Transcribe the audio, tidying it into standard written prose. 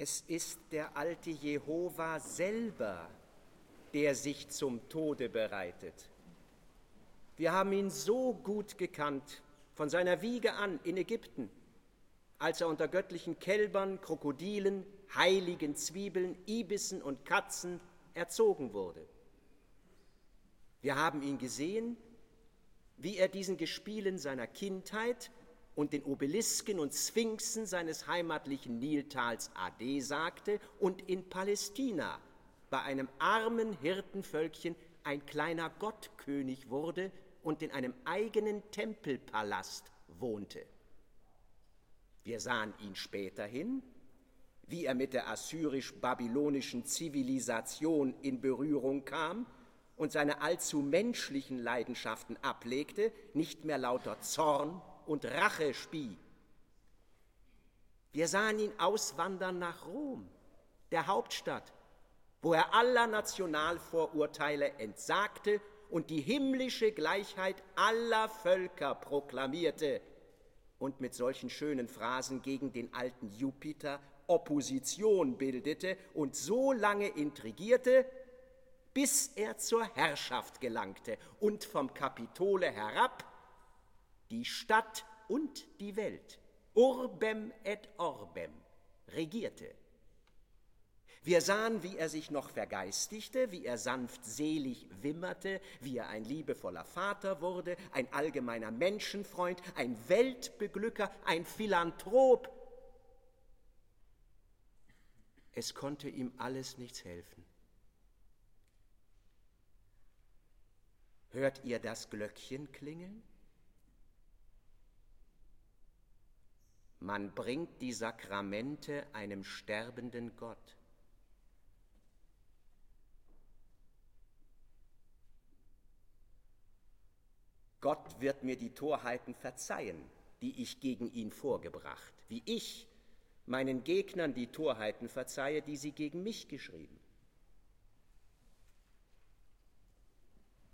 Es ist der alte Jehova selber, der sich zum Tode bereitet. Wir haben ihn so gut gekannt, von seiner Wiege an in Ägypten, als er unter göttlichen Kälbern, Krokodilen, heiligen Zwiebeln, Ibissen und Katzen erzogen wurde. Wir haben ihn gesehen, wie er diesen Gespielen seiner Kindheit und den Obelisken und Sphinxen seines heimatlichen Niltals Ade sagte und in Palästina bei einem armen Hirtenvölkchen ein kleiner Gottkönig wurde und in einem eigenen Tempelpalast wohnte. Wir sahen ihn späterhin, wie er mit der assyrisch-babylonischen Zivilisation in Berührung kam und seine allzu menschlichen Leidenschaften ablegte, nicht mehr lauter Zorn und Rache spie. Wir sahen ihn auswandern nach Rom, der Hauptstadt, wo er aller Nationalvorurteile entsagte und die himmlische Gleichheit aller Völker proklamierte und mit solchen schönen Phrasen gegen den alten Jupiter Opposition bildete und so lange intrigierte, bis er zur Herrschaft gelangte und vom Kapitole herab die Stadt und die Welt, urbem et orbem, regierte. Wir sahen, wie er sich noch vergeistigte, wie er sanftselig wimmerte, wie er ein liebevoller Vater wurde, ein allgemeiner Menschenfreund, ein Weltbeglücker, ein Philanthrop. Es konnte ihm alles nichts helfen. Hört ihr das Glöckchen klingeln? Man bringt die Sakramente einem sterbenden Gott. Gott wird mir die Torheiten verzeihen, die ich gegen ihn vorgebracht, wie ich meinen Gegnern die Torheiten verzeihe, die sie gegen mich geschrieben.